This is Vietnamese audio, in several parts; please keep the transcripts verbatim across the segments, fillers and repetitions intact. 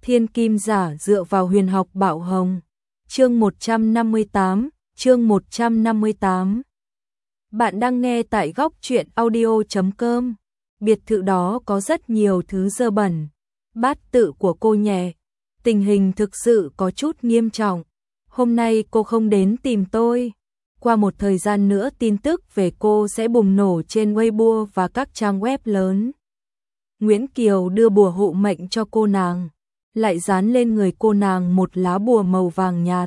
Thiên kim giả dựa vào huyền học Bảo Hồng. Chương một trăm năm mươi tám, chương một trăm năm mươi tám. Bạn đang nghe tại góc truyện audio chấm com. Biệt thự đó có rất nhiều thứ dơ bẩn. Bát tự của cô nhẹ. Tình hình thực sự có chút nghiêm trọng. Hôm nay cô không đến tìm tôi. Qua một thời gian nữa tin tức về cô sẽ bùng nổ trên Weibo và các trang web lớn. Nguyễn Kiều đưa bùa hộ mệnh cho cô nàng, lại dán lên người cô nàng một lá bùa màu vàng nhạt.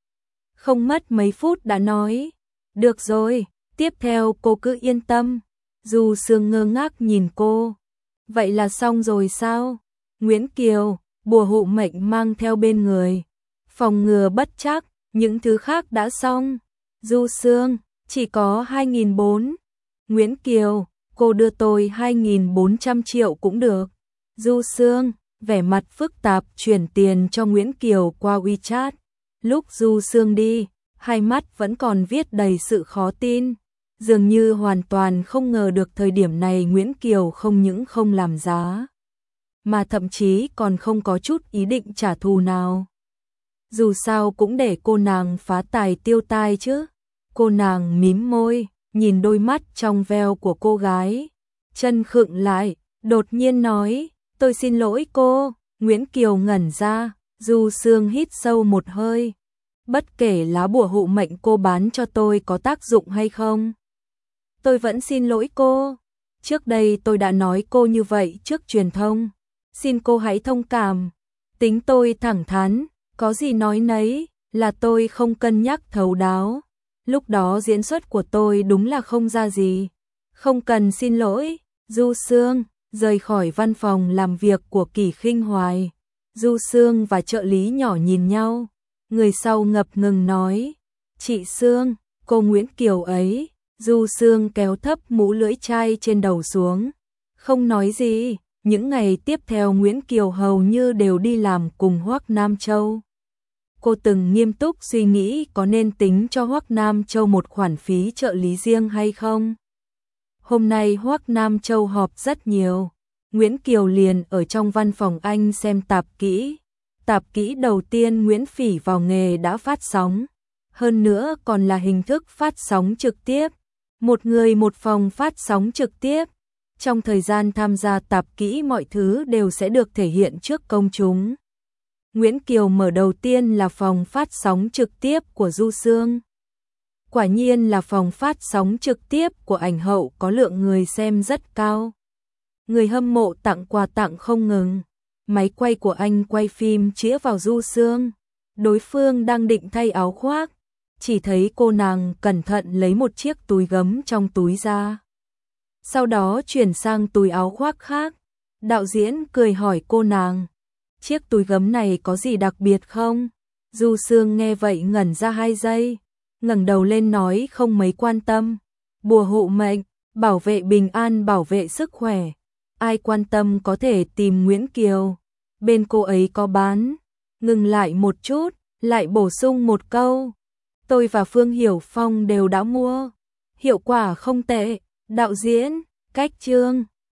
Không mất mấy phút đã nói, được rồi, tiếp theo cô cứ yên tâm. Du Sương ngơ ngác nhìn cô. Vậy là xong rồi sao? Nguyễn Kiều, bùa hộ mệnh mang theo bên người. Phòng ngừa bất trắc, những thứ khác đã xong. Du Sương, chỉ có hai nghìn bốn trăm. Nguyễn Kiều, cô đưa tôi hai nghìn bốn trăm triệu cũng được. Du Sương, vẻ mặt phức tạp chuyển tiền cho Nguyễn Kiều qua WeChat. Lúc Du Sương đi, hai mắt vẫn còn viết đầy sự khó tin. Dường như hoàn toàn không ngờ được thời điểm này Nguyễn Kiều không những không làm giá, mà thậm chí còn không có chút ý định trả thù nào. Dù sao cũng để cô nàng phá tài tiêu tai chứ. Cô nàng mím môi, nhìn đôi mắt trong veo của cô gái. Chân khựng lại, đột nhiên nói, tôi xin lỗi cô. Nguyễn Kiều ngẩn ra, Du Sương hít sâu một hơi. Bất kể lá bùa hộ mệnh cô bán cho tôi có tác dụng hay không, tôi vẫn xin lỗi cô. Trước đây tôi đã nói cô như vậy trước truyền thông. Xin cô hãy thông cảm. Tính tôi thẳng thắn, có gì nói nấy, là tôi không cân nhắc thấu đáo. Lúc đó diễn xuất của tôi đúng là không ra gì. Không cần xin lỗi. Du Sương rời khỏi văn phòng làm việc của Kỳ Khinh Hoài. Du Sương và trợ lý nhỏ nhìn nhau. Người sau ngập ngừng nói, chị Sương, cô Nguyễn Kiều ấy. Du Sương kéo thấp mũ lưỡi chai trên đầu xuống, không nói gì. Những ngày tiếp theo Nguyễn Kiều hầu như đều đi làm cùng Hoắc Nam Châu. Cô từng nghiêm túc suy nghĩ có nên tính cho Hoắc Nam Châu một khoản phí trợ lý riêng hay không. Hôm nay Hoắc Nam Châu họp rất nhiều. Nguyễn Kiều liền ở trong văn phòng anh xem tạp kỹ. Tạp kỹ đầu tiên Nguyễn Phỉ vào nghề đã phát sóng. Hơn nữa còn là hình thức phát sóng trực tiếp. Một người một phòng phát sóng trực tiếp. Trong thời gian tham gia tạp kỹ mọi thứ đều sẽ được thể hiện trước công chúng. Nguyễn Kiều mở đầu tiên là phòng phát sóng trực tiếp của Du Sương. Quả nhiên là phòng phát sóng trực tiếp của ảnh hậu có lượng người xem rất cao. Người hâm mộ tặng quà tặng không ngừng. Máy quay của anh quay phim chĩa vào Du Sương. Đối phương đang định thay áo khoác. Chỉ thấy cô nàng cẩn thận lấy một chiếc túi gấm trong túi ra. Sau đó chuyển sang túi áo khoác khác. Đạo diễn cười hỏi cô nàng, chiếc túi gấm này có gì đặc biệt không? Du Sương nghe vậy ngẩn ra hai giây, ngẩng đầu lên nói không mấy quan tâm. Bùa hộ mệnh, bảo vệ bình an, bảo vệ sức khỏe. Ai quan tâm có thể tìm Nguyễn Kiều. Bên cô ấy có bán. Ngừng lại một chút, lại bổ sung một câu. Tôi và Phương Hiểu Phong đều đã mua. Hiệu quả không tệ. Đạo diễn, cách chương.